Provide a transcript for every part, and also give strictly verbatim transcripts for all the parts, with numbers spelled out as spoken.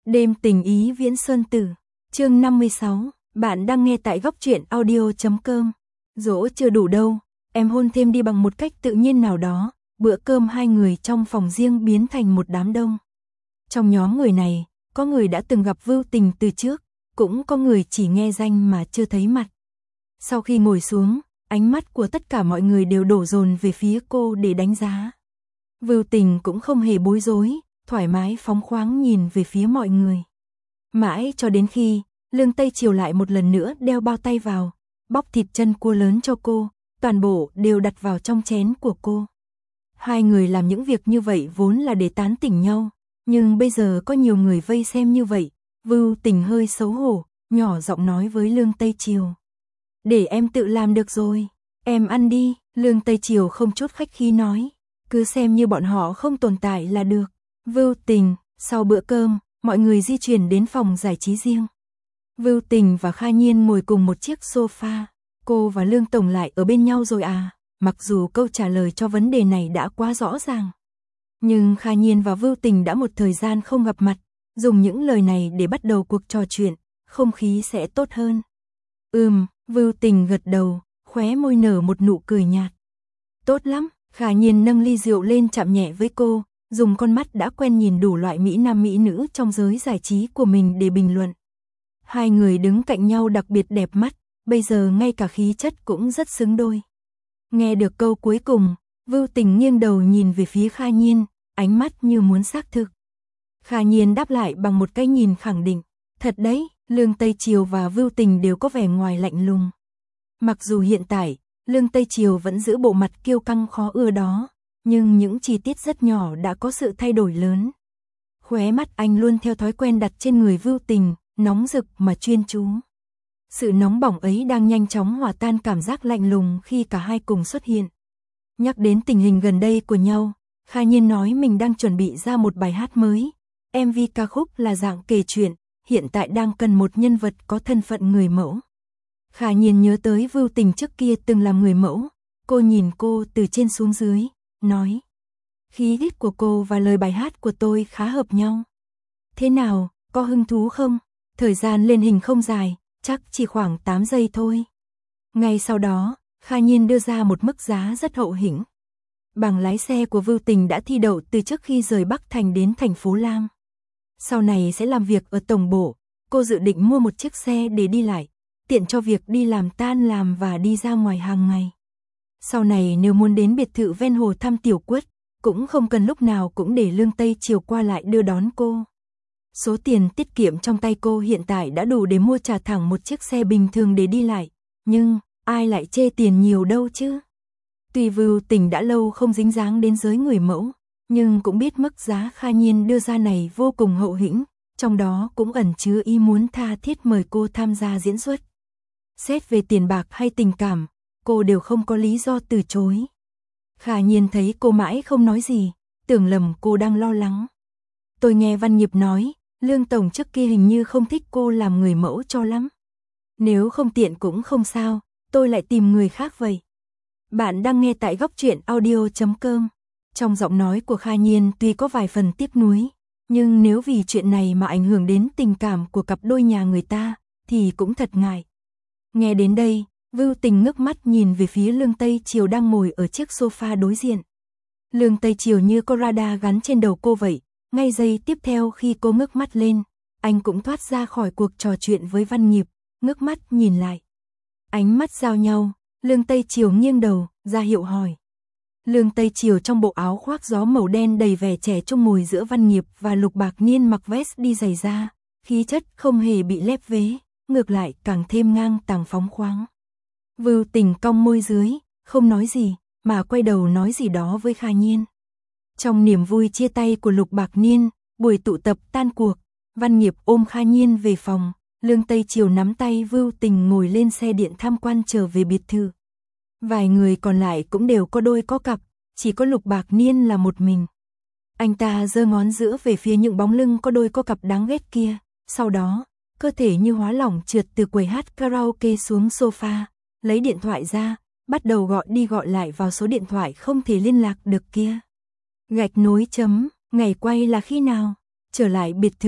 Đêm tình ý viễn sơn tử, chương năm mươi sáu, bạn đang nghe tại góc truyện audio chấm com. Dỗ chưa đủ đâu, em hôn thêm đi bằng một cách tự nhiên nào đó, bữa cơm hai người trong phòng riêng biến thành một đám đông. Trong nhóm người này, có người đã từng gặp Vưu Tình từ trước, cũng có người chỉ nghe danh mà chưa thấy mặt. Sau khi ngồi xuống, ánh mắt của tất cả mọi người đều đổ dồn về phía cô để đánh giá. Vưu Tình cũng không hề bối rối, thoải mái phóng khoáng nhìn về phía mọi người. Mãi cho đến khi, Lương Tây Triều lại một lần nữa đeo bao tay vào, bóc thịt chân cua lớn cho cô, toàn bộ đều đặt vào trong chén của cô. Hai người làm những việc như vậy vốn là để tán tỉnh nhau, nhưng bây giờ có nhiều người vây xem như vậy, Vưu Tình hơi xấu hổ, nhỏ giọng nói với Lương Tây Triều. Để em tự làm được rồi, em ăn đi, Lương Tây Triều không chút khách khí nói, cứ xem như bọn họ không tồn tại là được. Vưu Tình, sau bữa cơm, mọi người di chuyển đến phòng giải trí riêng. Vưu Tình và Kha Nhiên ngồi cùng một chiếc sofa, cô và Lương Tổng lại ở bên nhau rồi à, mặc dù câu trả lời cho vấn đề này đã quá rõ ràng. Nhưng Kha Nhiên và Vưu Tình đã một thời gian không gặp mặt, dùng những lời này để bắt đầu cuộc trò chuyện, không khí sẽ tốt hơn. Ừm, Vưu Tình gật đầu, khóe môi nở một nụ cười nhạt. Tốt lắm, Kha Nhiên nâng ly rượu lên chạm nhẹ với cô, dùng con mắt đã quen nhìn đủ loại mỹ nam mỹ nữ trong giới giải trí của mình để bình luận. Hai người đứng cạnh nhau đặc biệt đẹp mắt, bây giờ ngay cả khí chất cũng rất xứng đôi. Nghe được câu cuối cùng, Vưu Tình nghiêng đầu nhìn về phía Kha Nhiên, ánh mắt như muốn xác thực. Kha Nhiên đáp lại bằng một cái nhìn khẳng định. Thật đấy, Lương Tây Triều và Vưu Tình đều có vẻ ngoài lạnh lùng. Mặc dù hiện tại, Lương Tây Triều vẫn giữ bộ mặt kiêu căng khó ưa đó, nhưng những chi tiết rất nhỏ đã có sự thay đổi lớn. Khóe mắt anh luôn theo thói quen đặt trên người Vưu Tình, nóng rực mà chuyên chú. Sự nóng bỏng ấy đang nhanh chóng hòa tan cảm giác lạnh lùng khi cả hai cùng xuất hiện. Nhắc đến tình hình gần đây của nhau, Kha Nhiên nói mình đang chuẩn bị ra một bài hát mới. em vê ca khúc là dạng kể chuyện, hiện tại đang cần một nhân vật có thân phận người mẫu. Kha Nhiên nhớ tới Vưu Tình trước kia từng làm người mẫu, cô nhìn cô từ trên xuống dưới, nói. Khí tiết của cô và lời bài hát của tôi khá hợp nhau. Thế nào, có hứng thú không? Thời gian lên hình không dài, chắc chỉ khoảng tám giây thôi. Ngay sau đó, Kha Nhiên đưa ra một mức giá rất hậu hĩnh. Bằng lái xe của Vưu Tình đã thi đậu từ trước khi rời Bắc Thành đến thành phố Lam. Sau này sẽ làm việc ở tổng bộ, cô dự định mua một chiếc xe để đi lại, tiện cho việc đi làm tan làm và đi ra ngoài hàng ngày. Sau này nếu muốn đến biệt thự ven hồ thăm Tiểu Quất, cũng không cần lúc nào cũng để Lương Tây Triều qua lại đưa đón cô. Số tiền tiết kiệm trong tay cô hiện tại đã đủ để mua trả thẳng một chiếc xe bình thường để đi lại, nhưng ai lại chê tiền nhiều đâu chứ. Tuy Vưu Tình đã lâu không dính dáng đến giới người mẫu, nhưng cũng biết mức giá Kha Nhiên đưa ra này vô cùng hậu hĩnh, trong đó cũng ẩn chứa ý muốn tha thiết mời cô tham gia diễn xuất. Xét về tiền bạc hay tình cảm, cô đều không có lý do từ chối. Kha Nhiên thấy cô mãi không nói gì, tưởng lầm cô đang lo lắng. Tôi nghe Văn Nghiệp nói, Lương Tổng trước kia hình như không thích cô làm người mẫu cho lắm. Nếu không tiện cũng không sao, tôi lại tìm người khác vậy. Bạn đang nghe tại góc truyện audio chấm com. Trong giọng nói của Kha Nhiên tuy có vài phần tiếc nuối, nhưng nếu vì chuyện này mà ảnh hưởng đến tình cảm của cặp đôi nhà người ta, thì cũng thật ngại. Nghe đến đây, Vưu Tình ngước mắt nhìn về phía Lương Tây Triều đang ngồi ở chiếc sofa đối diện. Lương Tây Triều như có radar gắn trên đầu cô vậy, ngay giây tiếp theo khi cô ngước mắt lên, anh cũng thoát ra khỏi cuộc trò chuyện với Văn Nghiệp, ngước mắt nhìn lại. Ánh mắt giao nhau, Lương Tây Triều nghiêng đầu, ra hiệu hỏi. Lương Tây Triều trong bộ áo khoác gió màu đen đầy vẻ trẻ trung ngồi giữa Văn Nghiệp và Lục Bạc Niên mặc vest đi giày da, khí chất không hề bị lép vế, ngược lại càng thêm ngang tàng phóng khoáng. Vưu Tình cong môi dưới, không nói gì, mà quay đầu nói gì đó với Kha Nhiên. Trong niềm vui chia tay của Lục Bạc Niên, buổi tụ tập tan cuộc, Văn Nghiệp ôm Kha Nhiên về phòng, Lương Tây Triều nắm tay Vưu Tình ngồi lên xe điện tham quan trở về biệt thự. Vài người còn lại cũng đều có đôi có cặp, chỉ có Lục Bạc Niên là một mình. Anh ta giơ ngón giữa về phía những bóng lưng có đôi có cặp đáng ghét kia, sau đó, cơ thể như hóa lỏng trượt từ quầy hát karaoke xuống sofa, lấy điện thoại ra, bắt đầu gọi đi gọi lại vào số điện thoại không thể liên lạc được kia. Gạch nối chấm, ngày quay là khi nào? Trở lại biệt thự,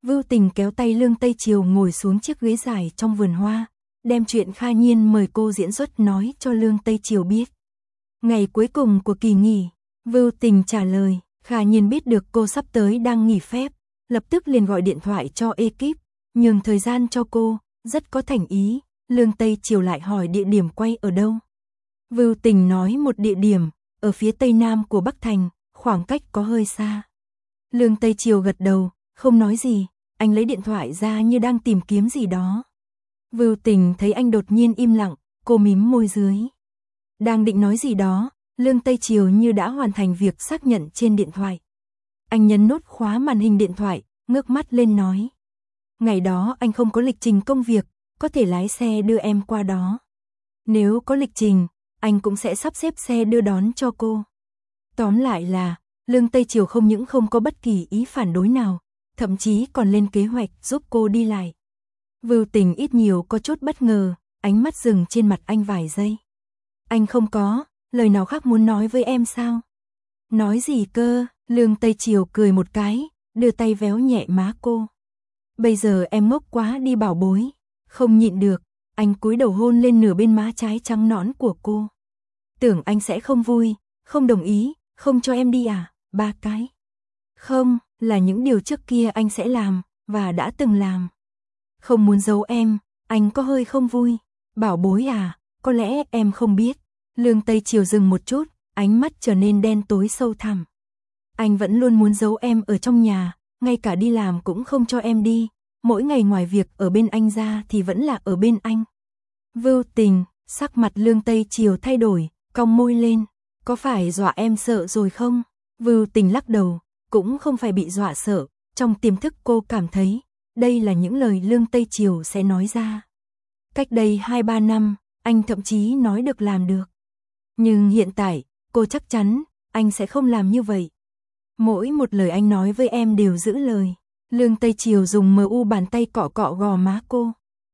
Vưu Tình kéo tay Lương Tây Triều ngồi xuống chiếc ghế dài trong vườn hoa, đem chuyện Kha Nhiên mời cô diễn xuất nói cho Lương Tây Triều biết. Ngày cuối cùng của kỳ nghỉ, Vưu Tình trả lời, Kha Nhiên biết được cô sắp tới đang nghỉ phép, lập tức liền gọi điện thoại cho ekip, nhường thời gian cho cô, rất có thành ý. Lương Tây Triều lại hỏi địa điểm quay ở đâu. Vưu Tình nói một địa điểm, ở phía tây nam của Bắc Thành, khoảng cách có hơi xa. Lương Tây Triều gật đầu, không nói gì, anh lấy điện thoại ra như đang tìm kiếm gì đó. Vưu Tình thấy anh đột nhiên im lặng, cô mím môi dưới. Đang định nói gì đó, Lương Tây Triều như đã hoàn thành việc xác nhận trên điện thoại. Anh nhấn nút khóa màn hình điện thoại, ngước mắt lên nói. Ngày đó anh không có lịch trình công việc, có thể lái xe đưa em qua đó. Nếu có lịch trình, anh cũng sẽ sắp xếp xe đưa đón cho cô. Tóm lại là, Lương Tây Triều không những không có bất kỳ ý phản đối nào, thậm chí còn lên kế hoạch giúp cô đi lại. Vưu Tình ít nhiều có chút bất ngờ, ánh mắt dừng trên mặt anh vài giây. Anh không có lời nào khác muốn nói với em sao? Nói gì cơ? Lương Tây Triều cười một cái, đưa tay véo nhẹ má cô. Bây giờ em ngốc quá đi bảo bối. Không nhịn được, anh cúi đầu hôn lên nửa bên má trái trắng nõn của cô. Tưởng anh sẽ không vui, không đồng ý, không cho em đi à? Ba cái. Không, là những điều trước kia anh sẽ làm, và đã từng làm. Không muốn giấu em, anh có hơi không vui. Bảo bối à, có lẽ em không biết. Lương Tây Triều dừng một chút, ánh mắt trở nên đen tối sâu thẳm. Anh vẫn luôn muốn giấu em ở trong nhà, ngay cả đi làm cũng không cho em đi. Mỗi ngày ngoài việc ở bên anh ra thì vẫn là ở bên anh. Vưu Tình, sắc mặt Lương Tây Triều thay đổi, cong môi lên. Có phải dọa em sợ rồi không? Vưu Tình lắc đầu, cũng không phải bị dọa sợ. Trong tiềm thức cô cảm thấy, đây là những lời Lương Tây Triều sẽ nói ra. Cách đây hai ba năm, anh thậm chí nói được làm được. Nhưng hiện tại, cô chắc chắn, anh sẽ không làm như vậy. Mỗi một lời anh nói với em đều giữ lời. Lương Tây Triều dùng mờ u bàn tay cọ cọ gò má cô.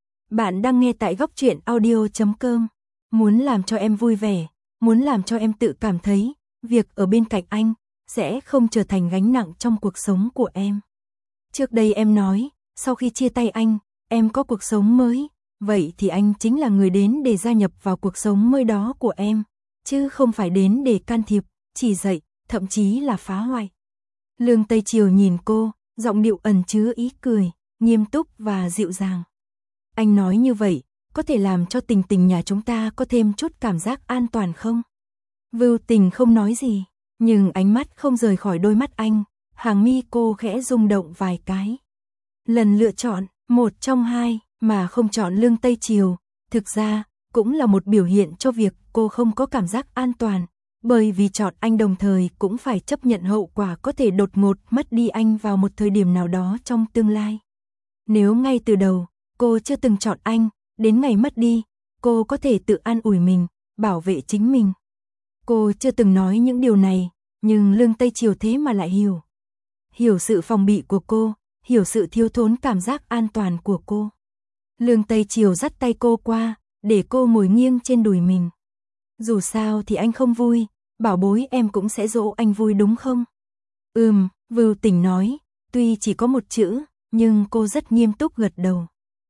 Bạn đang nghe tại góc truyện audio chấm com. Muốn làm cho em vui vẻ, muốn làm cho em tự cảm thấy, việc ở bên cạnh anh, sẽ không trở thành gánh nặng trong cuộc sống của em. Trước đây em nói, sau khi chia tay anh, em có cuộc sống mới, vậy thì anh chính là người đến để gia nhập vào cuộc sống mới đó của em, chứ không phải đến để can thiệp, chỉ dạy, thậm chí là phá hoại. Lương Tây Triều nhìn cô, giọng điệu ẩn chứa ý cười, nghiêm túc và dịu dàng. Anh nói như vậy, có thể làm cho tình tình nhà chúng ta có thêm chút cảm giác an toàn không? Vưu Tình không nói gì, nhưng ánh mắt không rời khỏi đôi mắt anh, hàng mi cô khẽ rung động vài cái. Lần lựa chọn, một trong hai, mà không chọn Lương Tây Triều, thực ra, cũng là một biểu hiện cho việc cô không có cảm giác an toàn, bởi vì chọn anh đồng thời cũng phải chấp nhận hậu quả có thể đột ngột mất đi anh vào một thời điểm nào đó trong tương lai. Nếu ngay từ đầu, cô chưa từng chọn anh, đến ngày mất đi, cô có thể tự an ủi mình, bảo vệ chính mình. Cô chưa từng nói những điều này, nhưng Lương Tây Triều thế mà lại hiểu. Hiểu sự phòng bị của cô, hiểu sự thiếu thốn cảm giác an toàn của cô. Lương Tây Triều dắt tay cô qua, để cô ngồi nghiêng trên đùi mình. Dù sao thì anh không vui, bảo bối em cũng sẽ dỗ anh vui đúng không? Ừm, Vưu Tình nói, tuy chỉ có một chữ, nhưng cô rất nghiêm túc gật đầu.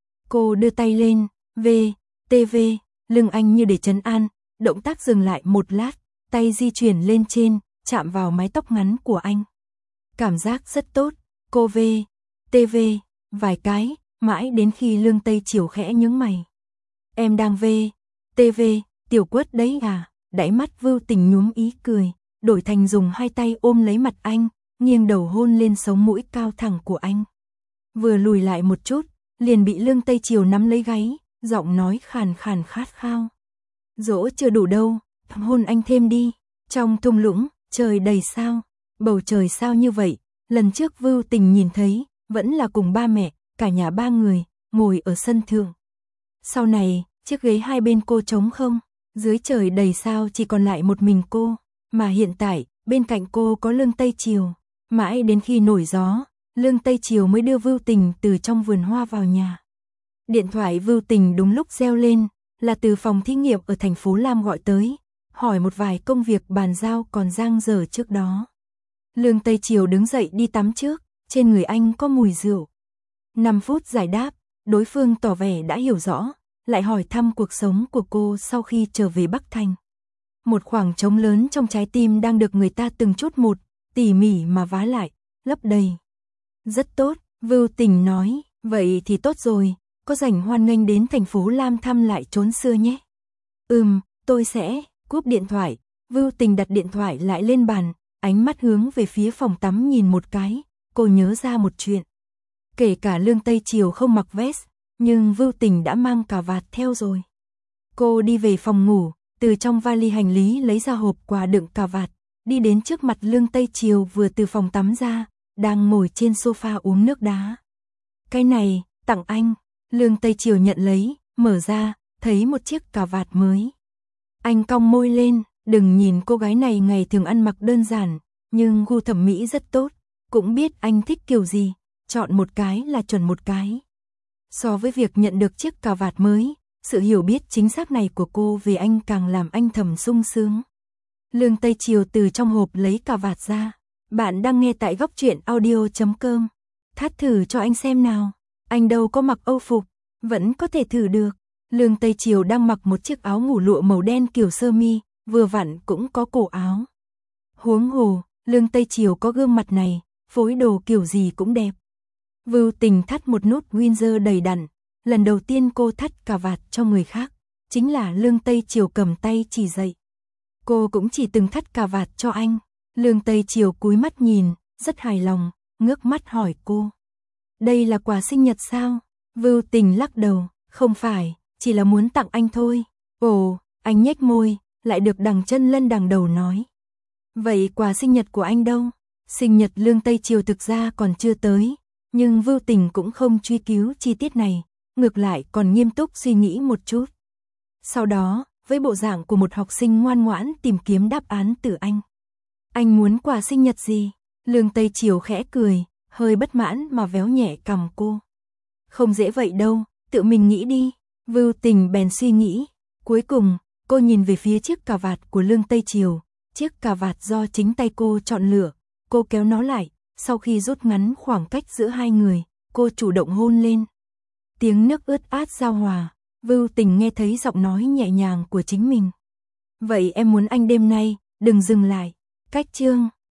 Cô đưa tay lên, V, T V, lưng anh như để trấn an, động tác dừng lại một lát, tay di chuyển lên trên, chạm vào mái tóc ngắn của anh. Cảm giác rất tốt, cô V, T V, vài cái, mãi đến khi Lương Tây Triều khẽ nhướng mày. Em đang V, T V, tiểu quất đấy à? Đáy mắt Vưu Tình nhuốm ý cười, đổi thành dùng hai tay ôm lấy mặt anh, nghiêng đầu hôn lên sống mũi cao thẳng của anh. Vừa lùi lại một chút, liền bị Lương Tây Triều nắm lấy gáy, giọng nói khàn khàn khát khao. Dỗ chưa đủ đâu, hôn anh thêm đi. Trong thung lũng, trời đầy sao, bầu trời sao như vậy, lần trước Vưu Tình nhìn thấy, vẫn là cùng ba mẹ, cả nhà ba người, ngồi ở sân thượng. Sau này, chiếc ghế hai bên cô trống không, dưới trời đầy sao chỉ còn lại một mình cô, mà hiện tại, bên cạnh cô có Lương Tây Triều. Mãi đến khi nổi gió, Lương Tây Triều mới đưa Vưu Tình từ trong vườn hoa vào nhà. Điện thoại Vưu Tình đúng lúc reo lên, là từ phòng thí nghiệm ở thành phố Lam gọi tới, hỏi một vài công việc bàn giao còn dang dở trước đó. Lương Tây Triều đứng dậy đi tắm trước, trên người anh có mùi rượu. năm phút giải đáp, đối phương tỏ vẻ đã hiểu rõ, lại hỏi thăm cuộc sống của cô sau khi trở về Bắc Thành. Một khoảng trống lớn trong trái tim đang được người ta từng chút một, tỉ mỉ mà vá lại, lấp đầy. Rất tốt, Vưu Tình nói, vậy thì tốt rồi, có rảnh hoan nghênh đến thành phố Lam thăm lại chốn xưa nhé. Ừm, tôi sẽ, cúp điện thoại, Vưu Tình đặt điện thoại lại lên bàn, ánh mắt hướng về phía phòng tắm nhìn một cái, cô nhớ ra một chuyện. Kể cả Lương Tây Triều không mặc vest, nhưng Vưu Tình đã mang cà vạt theo rồi. Cô đi về phòng ngủ, từ trong vali hành lý lấy ra hộp quà đựng cà vạt, đi đến trước mặt Lương Tây Triều vừa từ phòng tắm ra, đang ngồi trên sofa uống nước đá. Cái này, tặng anh. Lương Tây Triều nhận lấy, mở ra, thấy một chiếc cà vạt mới. Anh cong môi lên, đừng nhìn cô gái này ngày thường ăn mặc đơn giản, nhưng gu thẩm mỹ rất tốt, cũng biết anh thích kiểu gì, chọn một cái là chuẩn một cái. So với việc nhận được chiếc cà vạt mới, sự hiểu biết chính xác này của cô về anh càng làm anh thầm sung sướng. Lương Tây Triều từ trong hộp lấy cà vạt ra. Bạn đang nghe tại góc truyện audio chấm com. Thắt thử cho anh xem nào. Anh đâu có mặc âu phục, vẫn có thể thử được. Lương Tây Triều đang mặc một chiếc áo ngủ lụa màu đen kiểu sơ mi, vừa vặn cũng có cổ áo. Huống hồ, Lương Tây Triều có gương mặt này, phối đồ kiểu gì cũng đẹp. Vưu Tình thắt một nút Windsor đầy đặn, lần đầu tiên cô thắt cà vạt cho người khác, chính là Lương Tây Triều cầm tay chỉ dạy. Cô cũng chỉ từng thắt cà vạt cho anh. Lương Tây Triều cúi mắt nhìn, rất hài lòng, ngước mắt hỏi cô. Đây là quà sinh nhật sao? Vưu Tình lắc đầu, không phải, chỉ là muốn tặng anh thôi. Ồ, anh nhếch môi, lại được đằng chân lân đằng đầu nói. Vậy quà sinh nhật của anh đâu? Sinh nhật Lương Tây Triều thực ra còn chưa tới, nhưng Vưu Tình cũng không truy cứu chi tiết này, ngược lại còn nghiêm túc suy nghĩ một chút. Sau đó, với bộ dạng của một học sinh ngoan ngoãn tìm kiếm đáp án từ anh. Anh muốn quà sinh nhật gì? Lương Tây Triều khẽ cười, hơi bất mãn mà véo nhẹ cằm cô. Không dễ vậy đâu, tự mình nghĩ đi. Vưu Tình bèn suy nghĩ. Cuối cùng, cô nhìn về phía chiếc cà vạt của Lương Tây Triều. Chiếc cà vạt do chính tay cô chọn lựa. Cô kéo nó lại, sau khi rút ngắn khoảng cách giữa hai người, cô chủ động hôn lên. Tiếng nước ướt át giao hòa, Vưu Tình nghe thấy giọng nói nhẹ nhàng của chính mình. Vậy em muốn anh đêm nay, đừng dừng lại. Cách chương